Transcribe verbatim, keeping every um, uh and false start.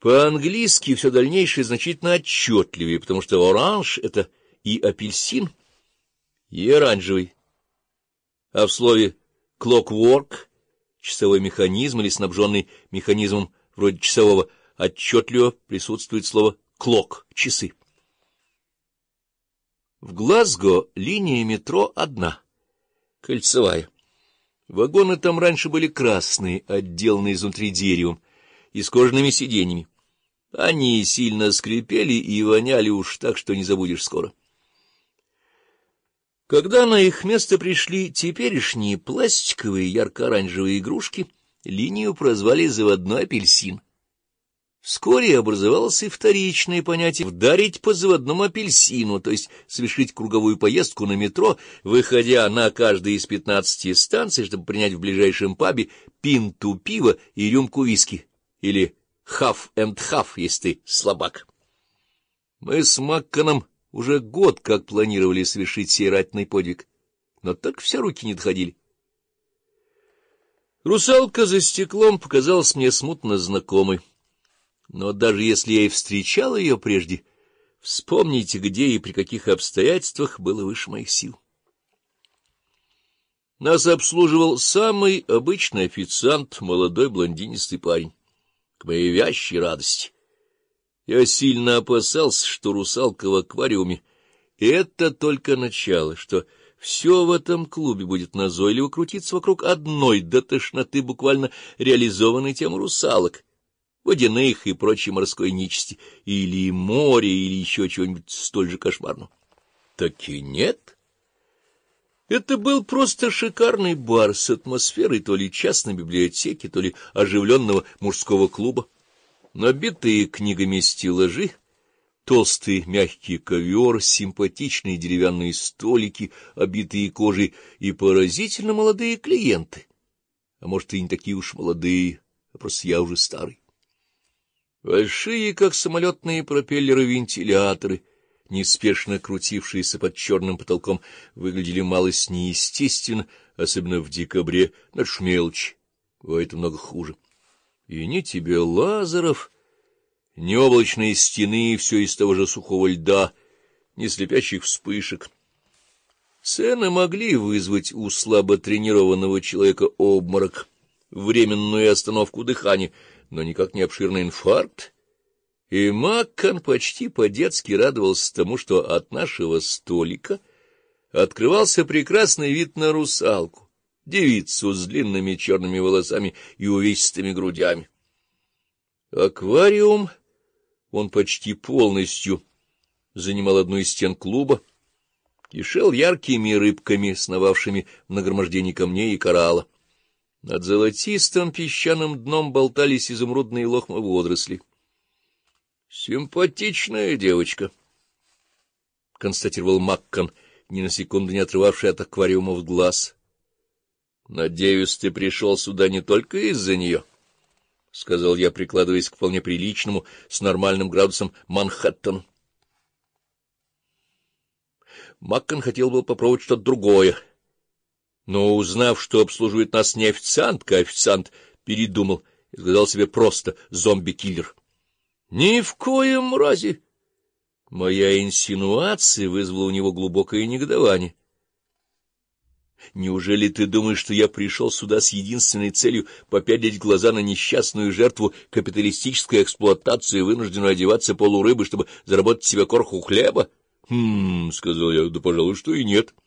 По-английски все дальнейшее значительно отчетливее, потому что оранж — это и апельсин, и оранжевый. А в слове clockwork — часовой механизм или снабженный механизмом вроде часового, отчетливо присутствует слово clock — часы. В Глазго линия метро одна, кольцевая. Вагоны там раньше были красные, отделанные изнутри деревом и с кожаными сиденьями. Они сильно скрипели и воняли уж так, что не забудешь скоро. Когда на их место пришли теперешние пластиковые ярко-оранжевые игрушки, линию прозвали «заводной апельсин». Вскоре образовалось и вторичное понятие «вдарить по заводному апельсину», то есть совершить круговую поездку на метро, выходя на каждой из пятнадцати станций, чтобы принять в ближайшем пабе пинту пива и рюмку виски, или half and half, если ты слабак. Мы с Макконом уже год как планировали совершить сей ратный подвиг, но так все руки не доходили. Русалка за стеклом показалась мне смутно знакомой. Но даже если я и встречал ее прежде, вспомните, где и при каких обстоятельствах было выше моих сил. Нас обслуживал самый обычный официант, молодой блондинистый парень. К моей вящей радости. Я сильно опасался, что русалка в аквариуме — это только начало, что все в этом клубе будет назойливо крутиться вокруг одной до тошноты буквально реализованной темы русалок, водяных и прочей морской нечисти, или море, или еще чего-нибудь столь же кошмарного. Так и нет. Это был просто шикарный бар с атмосферой то ли частной библиотеки, то ли оживленного мужского клуба. Набитые книгами стеллажи, толстый мягкий ковер, симпатичные деревянные столики, обитые кожей, и поразительно молодые клиенты. А может, и не такие уж молодые, а просто я уже старый. Большие, как самолетные пропеллеры, вентиляторы, неспешно крутившиеся под черным потолком, выглядели малость неестественно, особенно в декабре, над мелочь. Бывает много хуже. И ни тебе лазеров, ни облачные стены, все из того же сухого льда, ни слепящих вспышек. Цены могли вызвать у слабо тренированного человека обморок, временную остановку дыхания, но никак не обширный инфаркт. И Маккон почти по-детски радовался тому, что от нашего столика открывался прекрасный вид на русалку, девицу с длинными черными волосами и увесистыми грудями. Аквариум, он почти полностью занимал одну из стен клуба, кишел яркими рыбками, сновавшими в нагромождении камней и коралла. Над золотистым песчаным дном болтались изумрудные лохмы водорослей. «Симпатичная девочка», — констатировал Маккон, ни на секунду не отрывавший от аквариумов глаз. «Надеюсь, ты пришел сюда не только из-за нее», — сказал я, прикладываясь к вполне приличному, с нормальным градусом Манхэттену. Маккон хотел бы попробовать что-то другое, но, узнав, что обслуживает нас не официантка, а официант, передумал и сказал себе просто «зомби-киллер». Ни в коем разе! Моя инсинуация вызвала у него глубокое негодование. Неужели ты думаешь, что я пришел сюда с единственной целью попялить глаза на несчастную жертву капиталистической эксплуатации, вынужденную одеваться полурыбы, чтобы заработать себе корку хлеба? — Хм, — сказал я, — да, пожалуй, что и нет.